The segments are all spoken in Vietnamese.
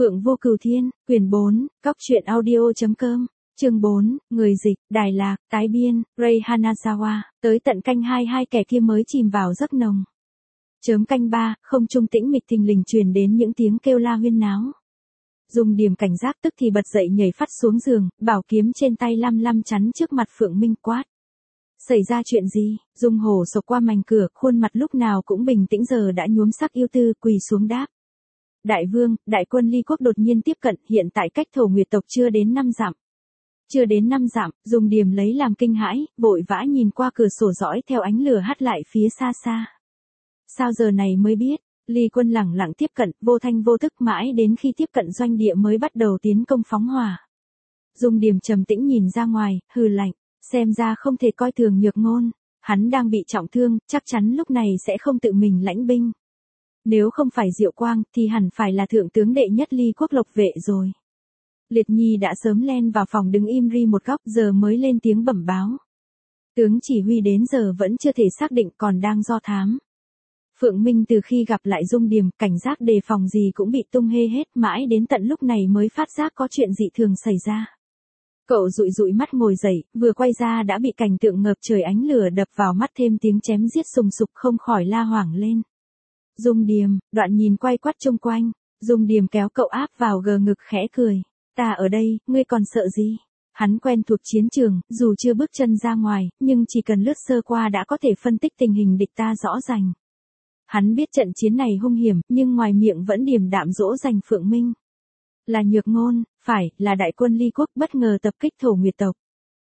Phượng Vô Cửu Thiên, quyển 4, cóc truyện audio.com, chương 4, người dịch, Đài Lạc, tái biên, Ray Hanazawa, tới tận canh 22 kẻ kia mới chìm vào giấc nồng. Chớm canh 3, không trung tĩnh mịch thình lình truyền đến những tiếng kêu la huyên náo. Dung Điềm cảnh giác tức thì bật dậy nhảy phắt xuống giường, bảo kiếm trên tay lăm lăm chắn trước mặt Phượng Minh quát. Xảy ra chuyện gì? Dung Hổ sộc qua mảnh cửa, khuôn mặt lúc nào cũng bình tĩnh giờ đã nhuốm sắc yêu tư, quỳ xuống đáp. Đại vương, đại quân Ly quốc đột nhiên tiếp cận, hiện tại cách Thổ Nguyệt tộc chưa đến 5 dặm. Chưa đến 5 dặm, Dung Điềm lấy làm kinh hãi, vội vã nhìn qua cửa sổ dõi theo ánh lửa hắt lại phía xa xa. Sao giờ này mới biết? Ly quân lẳng lặng tiếp cận, vô thanh vô tức mãi đến khi tiếp cận doanh địa mới bắt đầu tiến công phóng hỏa. Dung Điềm trầm tĩnh nhìn ra ngoài, hừ lạnh, xem ra không thể coi thường Nhược Ngôn, hắn đang bị trọng thương, chắc chắn lúc này sẽ không tự mình lãnh binh. Nếu không phải Diệu Quang thì hẳn phải là thượng tướng đệ nhất Ly quốc Lộc vệ rồi. Liệt Nhi đã sớm len vào phòng đứng im ri một góc giờ mới lên tiếng bẩm báo. Tướng chỉ huy đến giờ vẫn chưa thể xác định còn đang do thám. Phượng Minh từ khi gặp lại Dung Điềm, cảnh giác đề phòng gì cũng bị tung hê hết, mãi đến tận lúc này mới phát giác có chuyện dị thường xảy ra. Cậu dụi dụi mắt ngồi dậy, vừa quay ra đã bị cảnh tượng ngập trời ánh lửa đập vào mắt thêm tiếng chém giết sùng sục không khỏi la hoảng lên. Dung Điềm, Đoạn nhìn quay quắt chung quanh, Dung Điềm kéo cậu áp vào gờ ngực khẽ cười. Ta ở đây, ngươi còn sợ gì? Hắn quen thuộc chiến trường, dù chưa bước chân ra ngoài, nhưng chỉ cần lướt sơ qua đã có thể phân tích tình hình địch ta rõ ràng. Hắn biết trận chiến này hung hiểm, nhưng ngoài miệng vẫn điềm đạm dỗ dành Phượng Minh. Là Nhược Ngôn, phải, là đại quân Ly quốc bất ngờ tập kích Thổ Nguyệt tộc.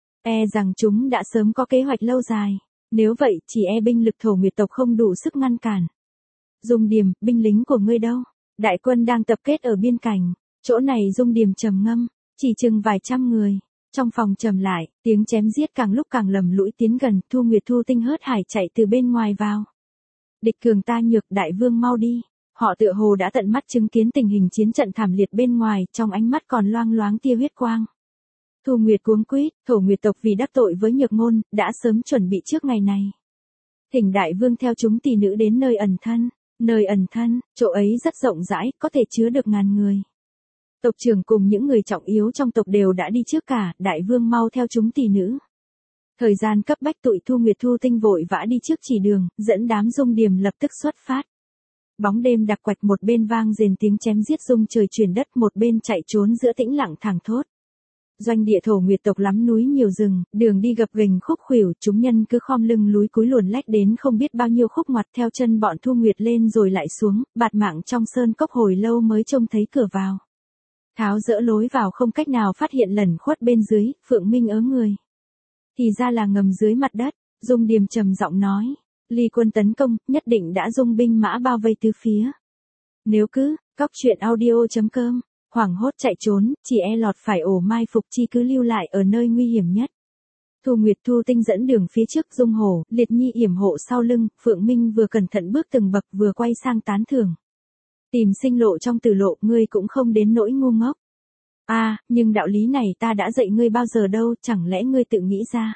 E rằng chúng đã sớm có kế hoạch lâu dài, nếu vậy chỉ e binh lực Thổ Nguyệt tộc không đủ sức ngăn cản. Dung Điềm, binh lính của ngươi đâu? Đại quân đang tập kết ở biên cảnh. Chỗ này Dung Điềm trầm ngâm, chỉ chừng vài trăm người. Trong phòng trầm lại, tiếng chém giết càng lúc càng lầm lũi tiến gần, Thu Nguyệt Thu Tinh hớt hải chạy từ bên ngoài vào. Địch cường ta nhược, đại vương mau đi. Họ tựa hồ đã tận mắt chứng kiến tình hình chiến trận thảm liệt bên ngoài, trong ánh mắt còn loang loáng tia huyết quang. Thu Nguyệt cuống quýt, Thổ Nguyệt tộc vì đắc tội với Nhược Ngôn, đã sớm chuẩn bị trước ngày này. Thỉnh đại vương theo chúng tỷ nữ đến nơi ẩn thân. Nơi ẩn thân, chỗ ấy rất rộng rãi, có thể chứa được 1000 người. Tộc trưởng cùng những người trọng yếu trong tộc đều đã đi trước cả, đại vương mau theo chúng tỷ nữ. Thời gian cấp bách, tụi Thu Nguyệt Thu Tinh vội vã đi trước chỉ đường, dẫn đám Dung Điềm lập tức xuất phát. Bóng đêm đặc quạch, một bên vang rền tiếng chém giết rung trời chuyển đất, một bên chạy trốn giữa tĩnh lặng thảng thốt. Doanh địa Thổ Nguyệt tộc lắm núi nhiều rừng, đường đi gập ghềnh khúc khuỷu, chúng nhân cứ khom lưng lúi cúi luồn lách đến không biết bao nhiêu khúc ngoặt theo chân bọn Thu Nguyệt lên rồi lại xuống, bạt mạng trong sơn cốc hồi lâu mới trông thấy cửa vào. Tháo dỡ lối vào không cách nào phát hiện lẩn khuất bên dưới, Phượng Minh ớ người. Thì ra là ngầm dưới mặt đất, Dung Điềm trầm giọng nói, Ly quân tấn công, nhất định đã dung binh mã bao vây tứ phía. Nếu cứ, cóc truyện audio.com, hoảng hốt chạy trốn, chỉ e lọt phải ổ mai phục chi cứ lưu lại ở nơi nguy hiểm nhất. Thu Nguyệt Thu Tinh dẫn đường phía trước, Dung Hổ, Liệt Nhi yểm hộ sau lưng, Phượng Minh vừa cẩn thận bước từng bậc vừa quay sang tán thưởng. Tìm sinh lộ trong tử lộ, ngươi cũng không đến nỗi ngu ngốc. Nhưng đạo lý này ta đã dạy ngươi bao giờ đâu, chẳng lẽ ngươi tự nghĩ ra.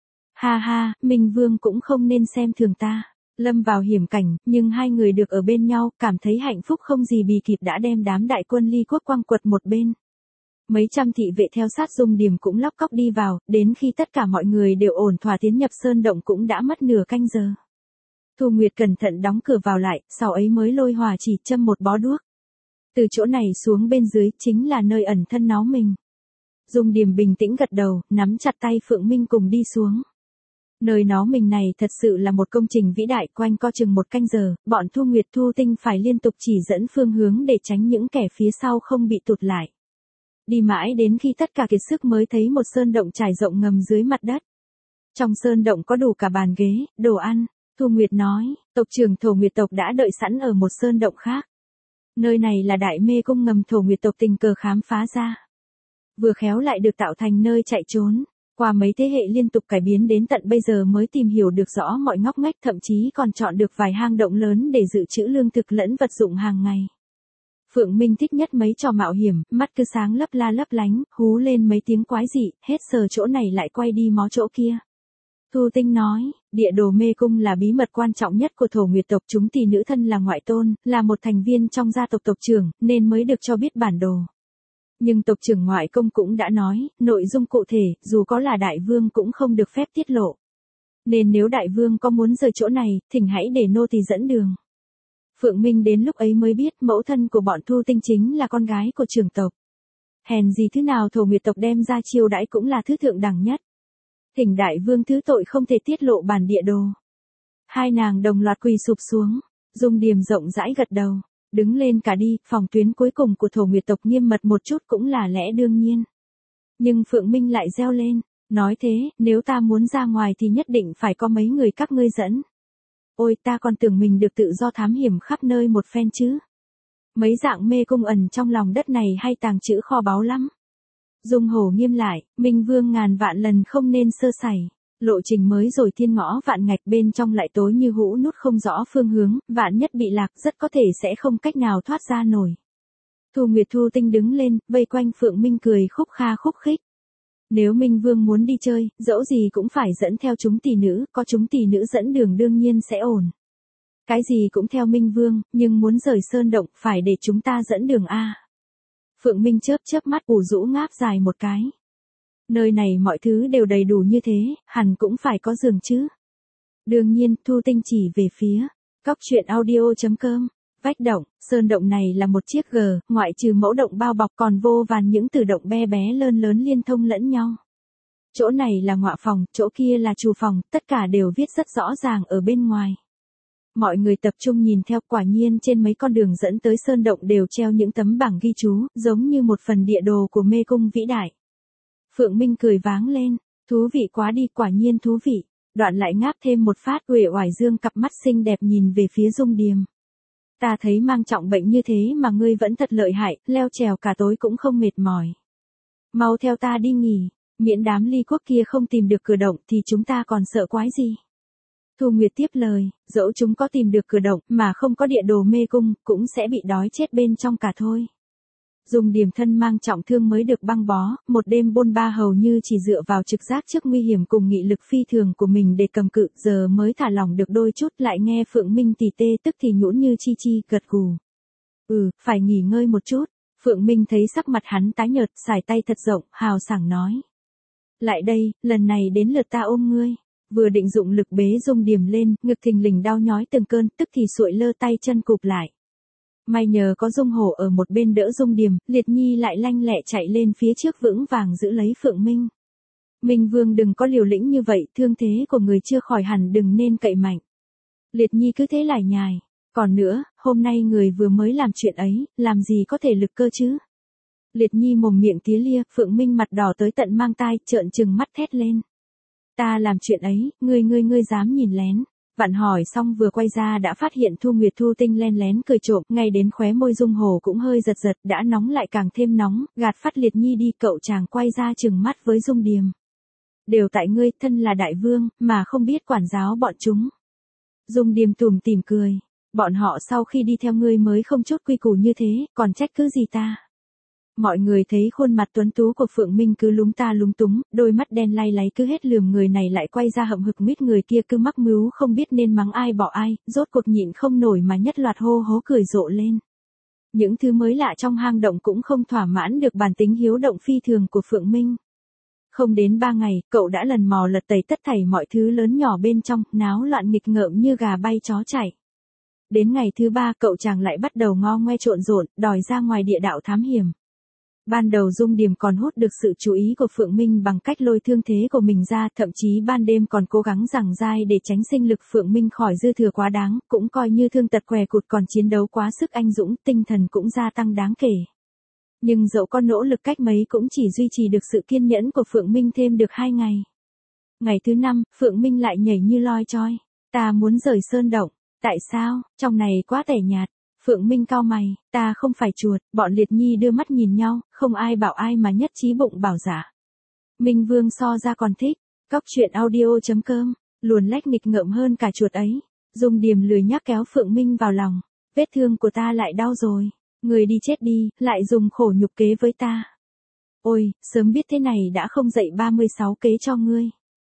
Ha ha, Minh Vương cũng không nên xem thường ta. Lâm vào hiểm cảnh, nhưng hai người được ở bên nhau, cảm thấy hạnh phúc không gì bì kịp đã đem đám đại quân Ly quốc quăng quật một bên. Mấy trăm thị vệ theo sát Dung Điềm cũng lóc cóc đi vào, đến khi tất cả mọi người đều ổn thỏa tiến nhập sơn động cũng đã mất nửa canh giờ. Thu Nguyệt cẩn thận đóng cửa vào lại, sau ấy mới lôi hỏa chỉ châm một bó đuốc. Từ chỗ này xuống bên dưới chính là nơi ẩn thân nó mình. Dung Điềm bình tĩnh gật đầu, nắm chặt tay Phượng Minh cùng đi xuống. Nơi nó mình này thật sự là một công trình vĩ đại, quanh co chừng một canh giờ, bọn Thu Nguyệt Thu Tinh phải liên tục chỉ dẫn phương hướng để tránh những kẻ phía sau không bị tụt lại. Đi mãi đến khi tất cả kiệt sức mới thấy một sơn động trải rộng ngầm dưới mặt đất. Trong sơn động có đủ cả bàn ghế, đồ ăn, Thu Nguyệt nói, tộc trưởng Thổ Nguyệt tộc đã đợi sẵn ở một sơn động khác. Nơi này là đại mê cung ngầm Thổ Nguyệt tộc tình cờ khám phá ra. Vừa khéo lại được tạo thành nơi chạy trốn. Qua mấy thế hệ liên tục cải biến đến tận bây giờ mới tìm hiểu được rõ mọi ngóc ngách, thậm chí còn chọn được vài hang động lớn để dự trữ lương thực lẫn vật dụng hàng ngày. Phượng Minh thích nhất mấy trò mạo hiểm, mắt cứ sáng lấp la lấp lánh, hú lên mấy tiếng quái dị, hết sờ chỗ này lại quay đi mó chỗ kia. Thu Tinh nói, địa đồ mê cung là bí mật quan trọng nhất của Thổ Nguyệt tộc, chúng tỷ nữ thân là ngoại tôn, là một thành viên trong gia tộc tộc trưởng, nên mới được cho biết bản đồ. Nhưng tộc trưởng ngoại công cũng đã nói, nội dung cụ thể, dù có là đại vương cũng không được phép tiết lộ. Nên nếu đại vương có muốn rời chỗ này, thỉnh hãy để nô tỳ dẫn đường. Phượng Minh đến lúc ấy mới biết mẫu thân của bọn Thu Tinh chính là con gái của trưởng tộc. Hèn gì thứ nào Thổ Nguyệt tộc đem ra chiêu đãi cũng là thứ thượng đẳng nhất. Thỉnh đại vương thứ tội không thể tiết lộ bản địa đồ. Hai nàng đồng loạt quỳ sụp xuống, Dung Điềm rộng rãi gật đầu, đứng lên cả đi, phòng tuyến cuối cùng của Thổ Nguyệt tộc nghiêm mật một chút cũng là lẽ đương nhiên. Nhưng Phượng Minh lại reo lên, nói thế, nếu ta muốn ra ngoài thì nhất định phải có mấy người các ngươi dẫn. Ôi, ta còn tưởng mình được tự do thám hiểm khắp nơi một phen chứ. Mấy dạng mê cung ẩn trong lòng đất này hay tàng trữ kho báu lắm. Dung Hổ nghiêm lại, Minh Vương ngàn vạn lần không nên sơ sẩy. Lộ trình mới rồi thiên ngõ vạn ngạch, bên trong lại tối như hũ nút không rõ phương hướng, vạn nhất bị lạc rất có thể sẽ không cách nào thoát ra nổi. Thu Nguyệt Thu Tinh đứng lên, vây quanh Phượng Minh cười khúc kha khúc khích. Nếu Minh Vương muốn đi chơi, dẫu gì cũng phải dẫn theo chúng tỷ nữ, có chúng tỷ nữ dẫn đường đương nhiên sẽ ổn. Cái gì cũng theo Minh Vương, nhưng muốn rời sơn động, phải để chúng ta dẫn đường a. Phượng Minh chớp chớp mắt ủ rũ ngáp dài một cái. Nơi này mọi thứ đều đầy đủ như thế, hẳn cũng phải có giường chứ. Đương nhiên, Thu Tinh chỉ về phía cóc truyện audio.com. Vách động, sơn động này là một chiếc G, ngoại trừ mẫu động bao bọc còn vô vàn những tử động bé bé lớn lớn liên thông lẫn nhau. Chỗ này là ngọa phòng, chỗ kia là trù phòng, tất cả đều viết rất rõ ràng ở bên ngoài. Mọi người tập trung nhìn theo, quả nhiên trên mấy con đường dẫn tới sơn động đều treo những tấm bảng ghi chú, giống như một phần địa đồ của mê cung vĩ đại. Phượng Minh cười váng lên, thú vị quá đi, quả nhiên thú vị. Đoạn lại ngáp thêm một phát, uể oải dương cặp mắt xinh đẹp nhìn về phía Dung Điềm. Ta thấy mang trọng bệnh như thế mà ngươi vẫn thật lợi hại, leo trèo cả tối cũng không mệt mỏi. Mau theo ta đi nghỉ, miễn đám ly quốc kia không tìm được cửa động thì chúng ta còn sợ quái gì. Thu Nguyệt tiếp lời, dẫu chúng có tìm được cửa động mà không có địa đồ mê cung, cũng sẽ bị đói chết bên trong cả thôi. Dung Điềm thân mang trọng thương mới được băng bó, một đêm bôn ba hầu như chỉ dựa vào trực giác trước nguy hiểm cùng nghị lực phi thường của mình để cầm cự, giờ mới thả lỏng được đôi chút, lại nghe Phượng Minh tỉ tê tức thì nhũn như chi chi, gật gù. Phải nghỉ ngơi một chút. Phượng Minh thấy sắc mặt hắn tái nhợt, xài tay thật rộng, hào sảng nói. Lại đây, lần này đến lượt ta ôm ngươi. Vừa định dụng lực bế Dung Điềm lên, ngực thình lình đau nhói từng cơn, tức thì sụi lơ tay chân cụp lại. May nhờ có Dung Hổ ở một bên đỡ Dung Điềm, Liệt Nhi lại lanh lẹ chạy lên phía trước vững vàng giữ lấy Phượng Minh. Minh Vương đừng có liều lĩnh như vậy, thương thế của người chưa khỏi hẳn đừng nên cậy mạnh. Liệt Nhi cứ thế lải nhải. Còn nữa, hôm nay người vừa mới làm chuyện ấy, làm gì có thể lực cơ chứ? Liệt Nhi mồm miệng tía lia, Phượng Minh mặt đỏ tới tận mang tai, trợn trừng mắt thét lên. Ta làm chuyện ấy, ngươi dám nhìn lén. Vặn hỏi xong vừa quay ra đã phát hiện Thu Nguyệt Thu Tinh len lén cười trộm, ngay đến khóe môi Dung Hổ cũng hơi giật giật, đã nóng lại càng thêm nóng, gạt phát Liệt Nhi đi, cậu chàng quay ra trừng mắt với Dung Điềm. Đều tại ngươi, thân là đại vương, mà không biết quản giáo bọn chúng. Dung Điềm tủm tỉm cười, bọn họ sau khi đi theo ngươi mới không chút quy củ như thế, còn trách cứ gì ta. Mọi người thấy khuôn mặt tuấn tú của Phượng Minh cứ lúng ta lúng túng, đôi mắt đen lay láy cứ hết lườm người này lại quay ra hậm hực mít người kia cứ mắc mứu không biết nên mắng ai bỏ ai, rốt cuộc nhịn không nổi mà nhất loạt hô hố cười rộ lên. Những thứ mới lạ trong hang động cũng không thỏa mãn được bản tính hiếu động phi thường của Phượng Minh. Không đến 3 ngày, cậu đã lần mò lật tẩy tất thảy mọi thứ lớn nhỏ bên trong, náo loạn nghịch ngợm như gà bay chó chạy. Đến ngày thứ 3 cậu chàng lại bắt đầu ngo ngoe trộn rộn, đòi ra ngoài địa đạo thám hiểm. Ban đầu Dung Điềm còn hút được sự chú ý của Phượng Minh bằng cách lôi thương thế của mình ra, thậm chí ban đêm còn cố gắng giằng dai để tránh sinh lực Phượng Minh khỏi dư thừa quá đáng, cũng coi như thương tật què cụt, còn chiến đấu quá sức anh dũng, tinh thần cũng gia tăng đáng kể. Nhưng dẫu có nỗ lực cách mấy cũng chỉ duy trì được sự kiên nhẫn của Phượng Minh thêm được 2 ngày. Ngày thứ 5, Phượng Minh lại nhảy như loi choi. Ta muốn rời sơn động. Tại sao? Trong này quá tẻ nhạt. Phượng Minh cau mày, ta không phải chuột. Bọn Liệt Nhi đưa mắt nhìn nhau, không ai bảo ai mà nhất trí bụng bảo giả. Minh Vương so ra còn thích. Cóc truyện audio.com, luồn lách nghịch ngợm hơn cả chuột ấy. Dung Điềm lười nhác kéo Phượng Minh vào lòng. Vết thương của ta lại đau rồi. Người đi chết đi, lại dùng khổ nhục kế với ta. Ôi, sớm biết thế này đã không dạy 36 kế cho ngươi.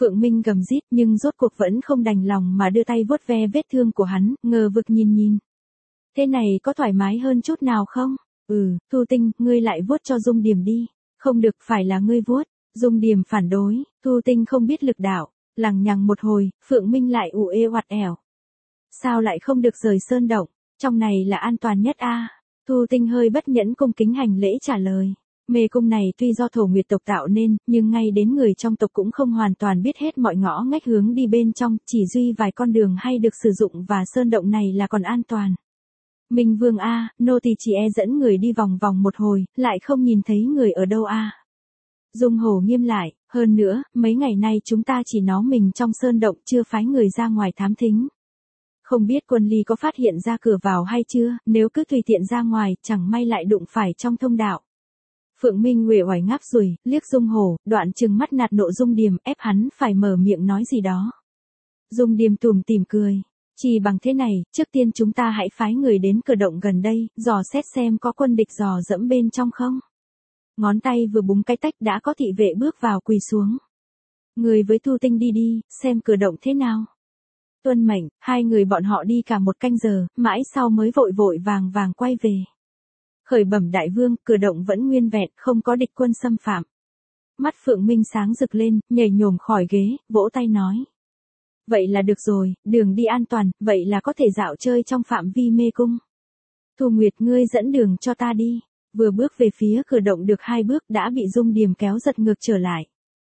Phượng Minh gầm rít nhưng rốt cuộc vẫn không đành lòng mà đưa tay vuốt ve vết thương của hắn, ngờ vực nhìn. Thế này có thoải mái hơn chút nào không? Thu Tinh, ngươi lại vuốt cho Dung Điềm đi. Không được, phải là ngươi vuốt. Dung Điềm phản đối, Thu Tinh không biết lực đạo, lằng nhằng một hồi, Phượng Minh lại ù ê oặt ẻo. Sao lại không được rời sơn động, trong này là an toàn nhất a. Thu Tinh hơi bất nhẫn cung kính hành lễ trả lời. Mê cung này tuy do Thổ Nguyệt tộc tạo nên, nhưng ngay đến người trong tộc cũng không hoàn toàn biết hết mọi ngõ ngách hướng đi bên trong, chỉ duy vài con đường hay được sử dụng và sơn động này là còn an toàn. Minh Vương a, nô tỳ chỉ dẫn người đi vòng vòng một hồi, lại không nhìn thấy người ở đâu a. Dung Hổ nghiêm lại, hơn nữa, mấy ngày nay chúng ta chỉ nó mình trong sơn động chưa phái người ra ngoài thám thính. Không biết Quân Ly có phát hiện ra cửa vào hay chưa, nếu cứ tùy tiện ra ngoài, chẳng may lại đụng phải trong thông đạo. Phượng Minh uể oải ngáp rùi, liếc Dung Hổ, đoạn trừng mắt nạt nộ Dung Điềm, ép hắn phải mở miệng nói gì đó. Dung Điềm tủm tỉm cười. Chỉ bằng thế này, trước tiên chúng ta hãy phái người đến cửa động gần đây, dò xét xem có quân địch dò dẫm bên trong không. Ngón tay vừa búng cái tách đã có thị vệ bước vào quỳ xuống. Người với Thu Tinh đi, xem cửa động thế nào. Tuân mệnh, hai người bọn họ đi cả một canh giờ, mãi sau mới vội vàng quay về. Khởi bẩm đại vương, cửa động vẫn nguyên vẹn, không có địch quân xâm phạm. Mắt Phượng Minh sáng rực lên, nhảy nhổm khỏi ghế, vỗ tay nói. Vậy là được rồi, đường đi an toàn, vậy là có thể dạo chơi trong phạm vi mê cung. Thu Nguyệt, ngươi dẫn đường cho ta đi. Vừa bước về phía cửa động được 2 bước đã bị Dung Điềm kéo giật ngược trở lại.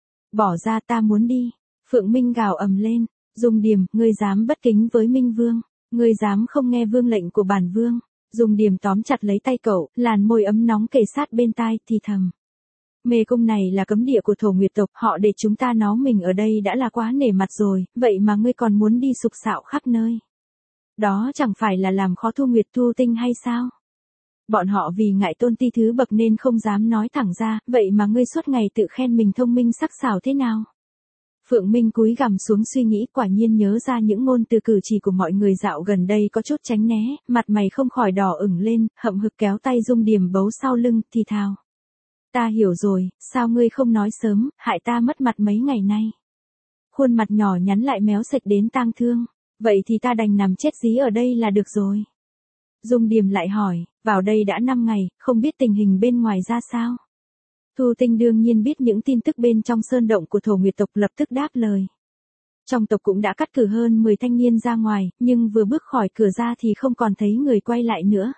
Bỏ ra, ta muốn đi. Phượng Minh gào ầm lên. Dung Điềm, ngươi dám bất kính với Minh Vương. Ngươi dám không nghe vương lệnh của bản vương. Dung Điềm tóm chặt lấy tay cậu, làn môi ấm nóng kề sát bên tai, thì thầm. Mê cung này là cấm địa của Thổ Nguyệt tộc, họ để chúng ta nó mình ở đây đã là quá nể mặt rồi, vậy mà ngươi còn muốn đi sục sạo khắp nơi. Đó chẳng phải là làm khó Thu Nguyệt Thu Tinh hay sao? Bọn họ vì ngại tôn ti thứ bậc nên không dám nói thẳng ra, vậy mà ngươi suốt ngày tự khen mình thông minh sắc sảo thế nào? Phượng Minh cúi gằm xuống suy nghĩ, quả nhiên nhớ ra những ngôn từ cử chỉ của mọi người dạo gần đây có chút tránh né, mặt mày không khỏi đỏ ửng lên, hậm hực kéo tay Dung Điềm bấu sau lưng, thì thào. Ta hiểu rồi, sao ngươi không nói sớm, hại ta mất mặt mấy ngày nay. Khuôn mặt nhỏ nhắn lại méo sạch đến tang thương, vậy thì ta đành nằm chết dí ở đây là được rồi. Dung Điềm lại hỏi, vào đây đã 5 ngày, không biết tình hình bên ngoài ra sao. Thu Tinh đương nhiên biết những tin tức bên trong sơn động của Thổ Nguyệt tộc, lập tức đáp lời. Trong tộc cũng đã cắt cử hơn 10 thanh niên ra ngoài, nhưng vừa bước khỏi cửa ra thì không còn thấy người quay lại nữa.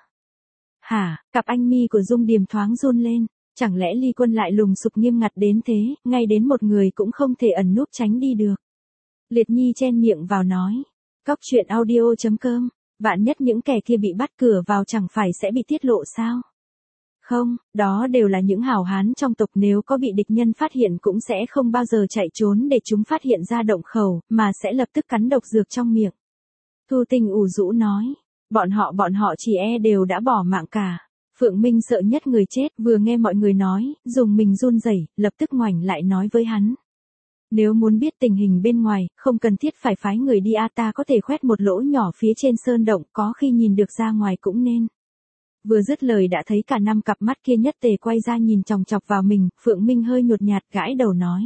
Hả, cặp anh mi của Dung Điềm thoáng run lên, chẳng lẽ Ly Quân lại lùng sục nghiêm ngặt đến thế, ngay đến một người cũng không thể ẩn núp tránh đi được. Liệt Nhi chen miệng vào nói, Cóc truyện audio.com, vạn nhất những kẻ kia bị bắt cửa vào chẳng phải sẽ bị tiết lộ sao? Không, đó đều là những hảo hán trong tộc, nếu có bị địch nhân phát hiện cũng sẽ không bao giờ chạy trốn để chúng phát hiện ra động khẩu, mà sẽ lập tức cắn độc dược trong miệng. Thu Tinh ủ rũ nói, bọn họ chỉ đều đã bỏ mạng cả. Phượng Minh sợ nhất người chết, vừa nghe mọi người nói, dùng mình run rẩy, lập tức ngoảnh lại nói với hắn. Nếu muốn biết tình hình bên ngoài, không cần thiết phải phái người đi, ta có thể khoét một lỗ nhỏ phía trên sơn động, có khi nhìn được ra ngoài cũng nên. Vừa dứt lời đã thấy cả 5 cặp mắt kia nhất tề quay ra nhìn chòng chọc vào mình, Phượng Minh hơi nhột nhạt gãi đầu nói.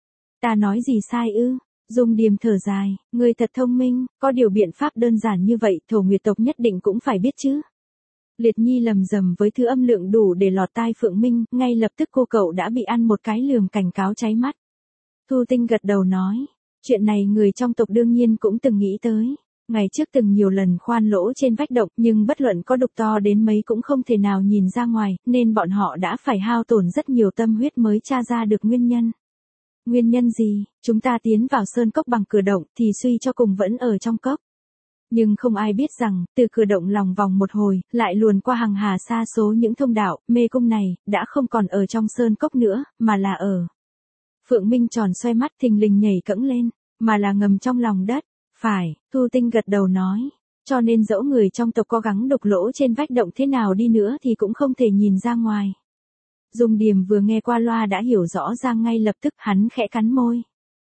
Ta nói gì sai ư? Dung Điềm thở dài, ngươi thật thông minh, có điều biện pháp đơn giản như vậy, Thổ Nguyệt tộc nhất định cũng phải biết chứ. Liệt Nhi lầm rầm với thứ âm lượng đủ để lọt tai Phượng Minh, ngay lập tức cô cậu đã bị ăn một cái lườm cảnh cáo cháy mắt. Thu Tinh gật đầu nói, chuyện này người trong tộc đương nhiên cũng từng nghĩ tới. Ngày trước từng nhiều lần khoan lỗ trên vách động, nhưng bất luận có đục to đến mấy cũng không thể nào nhìn ra ngoài, nên bọn họ đã phải hao tổn rất nhiều tâm huyết mới tra ra được nguyên nhân. Nguyên nhân gì? Chúng ta tiến vào sơn cốc bằng cửa động thì suy cho cùng vẫn ở trong cốc. Nhưng không ai biết rằng, từ cửa động lòng vòng một hồi, lại luồn qua hàng hà sa số những thông đạo, mê cung này, đã không còn ở trong sơn cốc nữa, mà là ở. Phượng Minh tròn xoay mắt thình lình nhảy cẫng lên, mà là ngầm trong lòng đất. Phải, Thu Tinh gật đầu nói, cho nên dẫu người trong tộc có gắng đục lỗ trên vách động thế nào đi nữa thì cũng không thể nhìn ra ngoài. Dung Điềm vừa nghe qua loa đã hiểu rõ ra, ngay lập tức hắn khẽ cắn môi.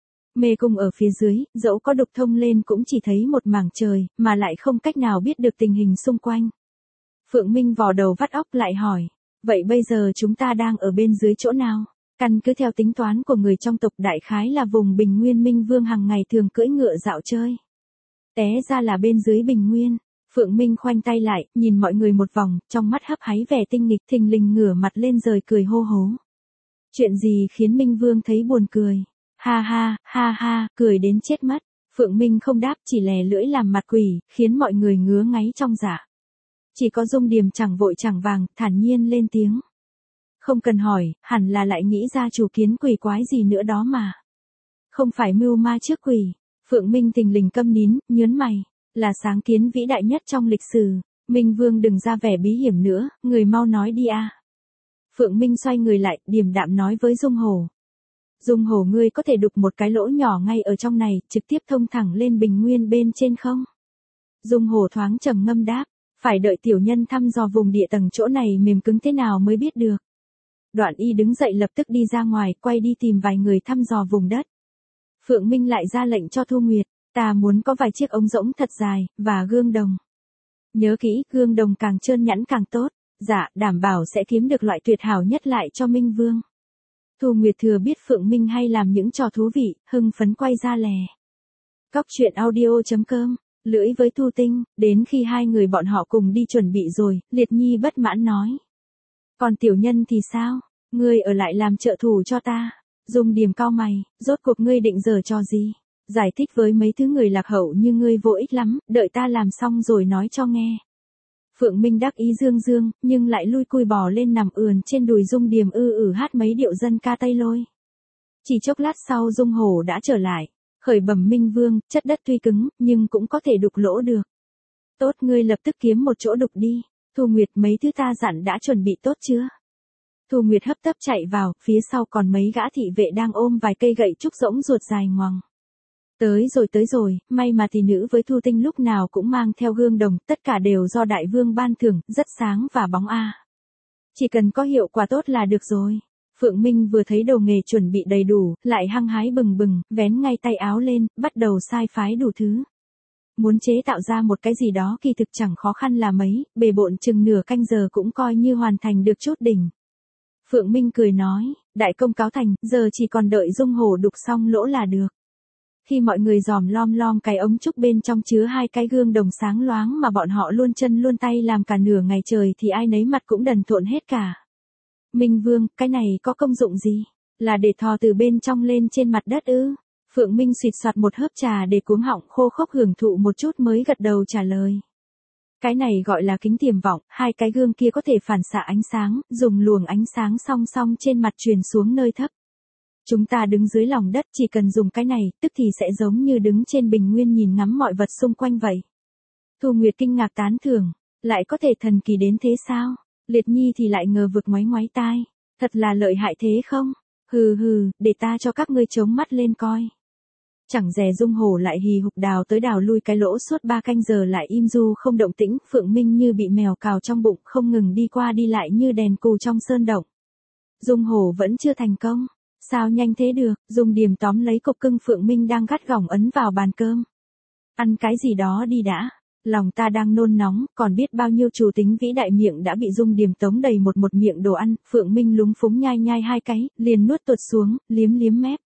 Mê cung ở phía dưới, dẫu có đục thông lên cũng chỉ thấy một mảng trời, mà lại không cách nào biết được tình hình xung quanh. Phượng Minh vò đầu vắt óc lại hỏi, vậy bây giờ chúng ta đang ở bên dưới chỗ nào? Căn cứ theo tính toán của người trong tộc đại khái là vùng Bình Nguyên Minh Vương hàng ngày thường cưỡi ngựa dạo chơi. Té ra là bên dưới Bình Nguyên. Phượng Minh khoanh tay lại, nhìn mọi người một vòng, trong mắt hấp háy vẻ tinh nghịch, thình lình ngửa mặt lên rời cười hô hố. Chuyện gì khiến Minh Vương thấy buồn cười? Ha ha, cười đến chết mất. Phượng Minh không đáp, chỉ lè lưỡi làm mặt quỷ, khiến mọi người ngứa ngáy trong dạ. Chỉ có Dung Điềm chẳng vội chẳng vàng, thản nhiên lên tiếng. Không cần hỏi, hẳn là lại nghĩ ra chủ kiến quỷ quái gì nữa đó mà. Không phải mưu ma trước quỷ. Phượng Minh thình lình câm nín, nhớn mày. Là sáng kiến vĩ đại nhất trong lịch sử. Minh Vương đừng ra vẻ bí hiểm nữa, người mau nói đi a. Phượng Minh xoay người lại, điềm đạm nói với Dung Hổ. Dung Hổ ngươi có thể đục một cái lỗ nhỏ ngay ở trong này, trực tiếp thông thẳng lên Bình Nguyên bên trên không? Dung Hổ thoáng trầm ngâm đáp. Phải đợi tiểu nhân thăm dò vùng địa tầng chỗ này mềm cứng thế nào mới biết được. Đoạn y đứng dậy lập tức đi ra ngoài, quay đi tìm vài người thăm dò vùng đất. Phượng Minh lại ra lệnh cho Thu Nguyệt, ta muốn có vài chiếc ống rỗng thật dài, và gương đồng. Nhớ kỹ, gương đồng càng trơn nhẵn càng tốt, dạ, đảm bảo sẽ kiếm được loại tuyệt hảo nhất lại cho Minh Vương. Thu Nguyệt thừa biết Phượng Minh hay làm những trò thú vị, hưng phấn quay ra lè. Cóc truyện audio.com, lưỡi với Thu Tinh, đến khi hai người bọn họ cùng đi chuẩn bị rồi, Liệt Nhi bất mãn nói. Còn tiểu nhân thì sao? Ngươi ở lại làm trợ thủ cho ta. Dung Điềm cau mày, rốt cuộc ngươi định giở trò gì? Giải thích với mấy thứ người lạc hậu như ngươi vô ích lắm, đợi ta làm xong rồi nói cho nghe. Phượng Minh đắc ý dương dương, nhưng lại lui cui bò lên nằm ườn trên đùi Dung Điềm hát mấy điệu dân ca Tây Lôi. Chỉ chốc lát sau Dung Hổ đã trở lại, khởi bẩm Minh Vương, chất đất tuy cứng, nhưng cũng có thể đục lỗ được. Tốt, ngươi lập tức kiếm một chỗ đục đi. Thu Nguyệt, mấy thứ ta dặn đã chuẩn bị tốt chưa? Thu Nguyệt hấp tấp chạy vào, phía sau còn mấy gã thị vệ đang ôm vài cây gậy trúc rỗng ruột dài ngoằng. Tới rồi, may mà thị nữ với Thu Tinh lúc nào cũng mang theo gương đồng, tất cả đều do đại vương ban thưởng, rất sáng và bóng a. Chỉ cần có hiệu quả tốt là được rồi. Phượng Minh vừa thấy đồ nghề chuẩn bị đầy đủ, lại hăng hái bừng bừng, vén ngay tay áo lên, bắt đầu sai phái đủ thứ. Muốn chế tạo ra một cái gì đó kỳ thực chẳng khó khăn là mấy, bề bộn chừng nửa canh giờ cũng coi như hoàn thành được chút đỉnh. Phượng Minh cười nói, đại công cáo thành, giờ chỉ còn đợi Dung Hổ đục xong lỗ là được. Khi mọi người dòm lom cái ống trúc bên trong chứa hai cái gương đồng sáng loáng mà bọn họ luôn chân luôn tay làm cả nửa ngày trời thì ai nấy mặt cũng đần thộn hết cả. Minh Vương, cái này có công dụng gì? Là để thò từ bên trong lên trên mặt đất ư? Phượng Minh xịt soạt một hớp trà để cuống họng khô khốc hưởng thụ một chút mới gật đầu trả lời. Cái này gọi là kính tiềm vọng, hai cái gương kia có thể phản xạ ánh sáng, dùng luồng ánh sáng song song trên mặt truyền xuống nơi thấp. Chúng ta đứng dưới lòng đất chỉ cần dùng cái này, tức thì sẽ giống như đứng trên bình nguyên nhìn ngắm mọi vật xung quanh vậy. Thu Nguyệt kinh ngạc tán thưởng, lại có thể thần kỳ đến thế sao? Liệt Nhi thì lại ngờ vực ngoáy ngoáy tai, thật là lợi hại thế không? Hừ, để ta cho các ngươi chống mắt lên coi. Chẳng dè Dung Hổ lại hì hục đào tới đào lui cái lỗ suốt 3 canh giờ lại im du không động tĩnh, Phượng Minh như bị mèo cào trong bụng không ngừng đi qua đi lại như đèn cù trong sơn động. Dung Hổ vẫn chưa thành công. Sao nhanh thế được? Dung Điềm tóm lấy cục cưng Phượng Minh đang gắt gỏng ấn vào bàn cơm. Ăn cái gì đó đi đã. Lòng ta đang nôn nóng, còn biết bao nhiêu chủ tính vĩ đại miệng đã bị Dung Điềm tống đầy một miệng đồ ăn. Phượng Minh lúng phúng nhai hai cái, liền nuốt tuột xuống, liếm mép.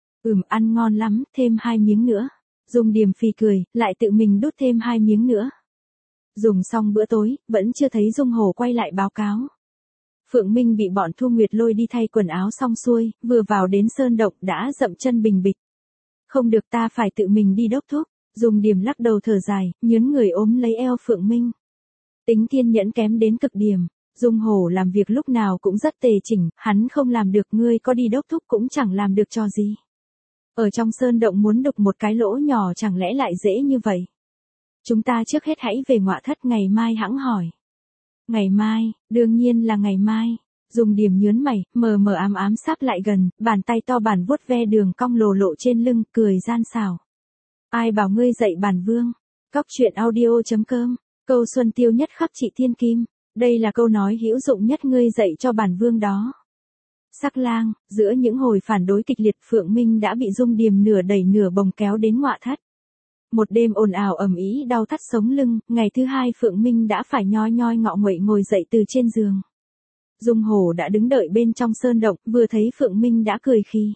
Ăn ngon lắm, thêm 2 miếng nữa. Dung Điềm phì cười, lại tự mình đút thêm 2 miếng nữa. Dùng xong bữa tối, vẫn chưa thấy Dung Hổ quay lại báo cáo. Phượng Minh bị bọn Thu Nguyệt lôi đi thay quần áo xong xuôi, vừa vào đến sơn động đã dậm chân bình bịch. Không được, ta phải tự mình đi đốc thúc. Dung Điềm lắc đầu thở dài, nhớn người ôm lấy eo Phượng Minh. Tính kiên nhẫn kém đến cực điểm. Dung Hổ làm việc lúc nào cũng rất tề chỉnh, hắn không làm được, ngươi có đi đốc thúc cũng chẳng làm được trò gì. Ở trong sơn động muốn đục một cái lỗ nhỏ chẳng lẽ lại dễ như vậy? Chúng ta trước hết hãy về Ngọa Thất, ngày mai hẵng hỏi. Ngày mai, đương nhiên là ngày mai. Dung Điềm nhớn mày, mờ mờ ám sáp lại gần, bàn tay to bản vuốt ve đường cong lồ lộ trên lưng, cười gian xảo. Ai bảo ngươi dạy bản vương? Cóc truyện audio.com, câu xuân tiêu nhất khắp chị thiên kim. Đây là câu nói hữu dụng nhất ngươi dạy cho bản vương đó. Sắc lang, giữa những hồi phản đối kịch liệt, Phượng Minh đã bị Dung Điềm nửa đẩy nửa bồng kéo đến Ngọa Thất. Một đêm ồn ào ầm ĩ đau thắt sống lưng, ngày thứ hai Phượng Minh đã phải nhoi ngọ nguậy ngồi dậy từ trên giường. Dung Hổ đã đứng đợi bên trong sơn động, vừa thấy Phượng Minh đã cười khi.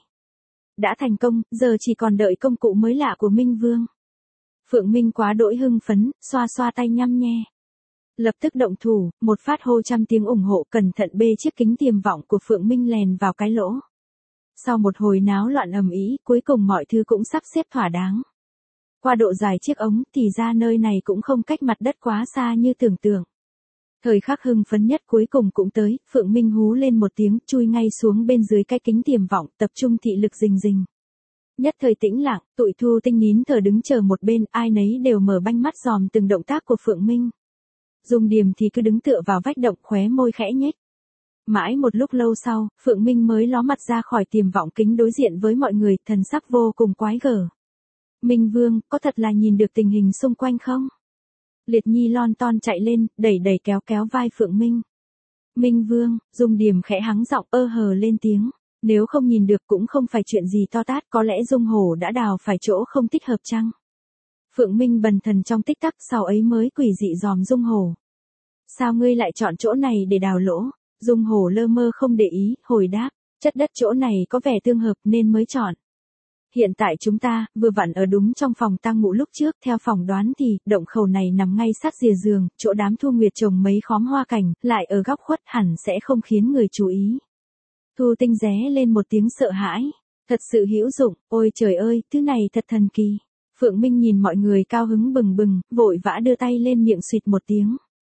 Đã thành công, giờ chỉ còn đợi công cụ mới lạ của Minh Vương. Phượng Minh quá đỗi hưng phấn, xoa xoa tay nhăm nhe. Lập tức động thủ, một phát hô trăm tiếng ủng hộ, cẩn thận bê chiếc kính tiềm vọng của Phượng Minh lèn vào cái lỗ. Sau một hồi náo loạn ầm ĩ, cuối cùng mọi thứ cũng sắp xếp thỏa đáng. Qua độ dài chiếc ống thì ra nơi này cũng không cách mặt đất quá xa như tưởng tượng. Thời khắc hưng phấn nhất cuối cùng cũng tới, Phượng Minh hú lên một tiếng, chui ngay xuống bên dưới cái kính tiềm vọng, tập trung thị lực rình rình. Nhất thời tĩnh lặng, tụi Thu Tinh nín thở đứng chờ một bên, ai nấy đều mở banh mắt dòm từng động tác của Phượng Minh. Dung Điềm thì cứ đứng tựa vào vách động, khóe môi khẽ nhếch. Mãi một lúc lâu sau, Phượng Minh mới ló mặt ra khỏi tiềm vọng kính đối diện với mọi người, thần sắc vô cùng quái gở. Minh Vương, có thật là nhìn được tình hình xung quanh không? Liệt Nhi lon ton chạy lên, đẩy đẩy kéo kéo vai Phượng Minh. Minh Vương, Dung Điềm khẽ hắng giọng ơ hờ lên tiếng. Nếu không nhìn được cũng không phải chuyện gì to tát, có lẽ Dung Hổ đã đào phải chỗ không thích hợp chăng? Phượng Minh bần thần trong tích tắc, sau ấy mới quỷ dị dòm Dung Hổ. Sao ngươi lại chọn chỗ này để đào lỗ? Dung Hổ lơ mơ không để ý, hồi đáp, chất đất chỗ này có vẻ tương hợp nên mới chọn. Hiện tại chúng ta, vừa vặn ở đúng trong phòng tang mụ lúc trước, theo phỏng đoán thì, động khẩu này nằm ngay sát rìa giường, chỗ đám Thu Nguyệt trồng mấy khóm hoa cảnh, lại ở góc khuất hẳn sẽ không khiến người chú ý. Thu Tinh ré lên một tiếng sợ hãi. Thật sự hữu dụng, ôi trời ơi, thứ này thật thần kỳ. Phượng Minh nhìn mọi người cao hứng bừng bừng, vội vã đưa tay lên miệng suýt một tiếng.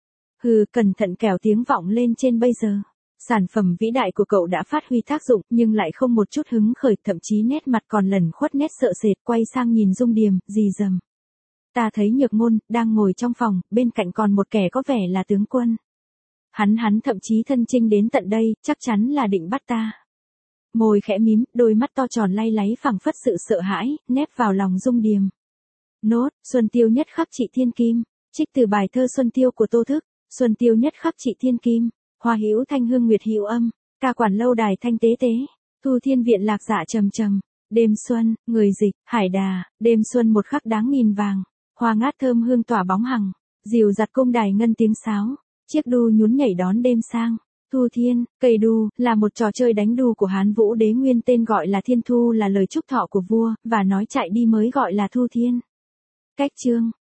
Hừ, cẩn thận kẻo tiếng vọng lên trên bây giờ. Sản phẩm vĩ đại của cậu đã phát huy tác dụng, nhưng lại không một chút hứng khởi, thậm chí nét mặt còn lẩn khuất nét sợ sệt, quay sang nhìn Dung Điềm, rì rầm. Ta thấy Nhược Ngôn, đang ngồi trong phòng, bên cạnh còn một kẻ có vẻ là tướng quân. Hắn thậm chí thân chinh đến tận đây, chắc chắn là định bắt ta. Môi khẽ mím, đôi mắt to tròn lay láy phảng phất sự sợ hãi, nép vào lòng Dung Điềm. Nốt, Xuân Tiêu nhất khắc trị thiên kim. Trích từ bài thơ Xuân Tiêu của Tô Thức. Xuân Tiêu nhất khắc trị thiên kim. Hoa hữu thanh hương nguyệt hữu âm. Ca quản lâu đài thanh tế tế. Thu thiên viện lạc dạ trầm trầm. Đêm xuân, người dịch, hải đà. Đêm xuân một khắc đáng nghìn vàng. Hoa ngát thơm hương tỏa bóng hằng. Dìu giặt cung đài ngân tiếng sáo. Chiếc đu nhún nhảy đón đêm sang. Thu thiên, cây đu, là một trò chơi đánh đu của Hán Vũ Đế nguyên tên gọi là Thiên Thu, là lời chúc thọ của vua, và nói chạy đi mới gọi là Thu thiên. Cách chương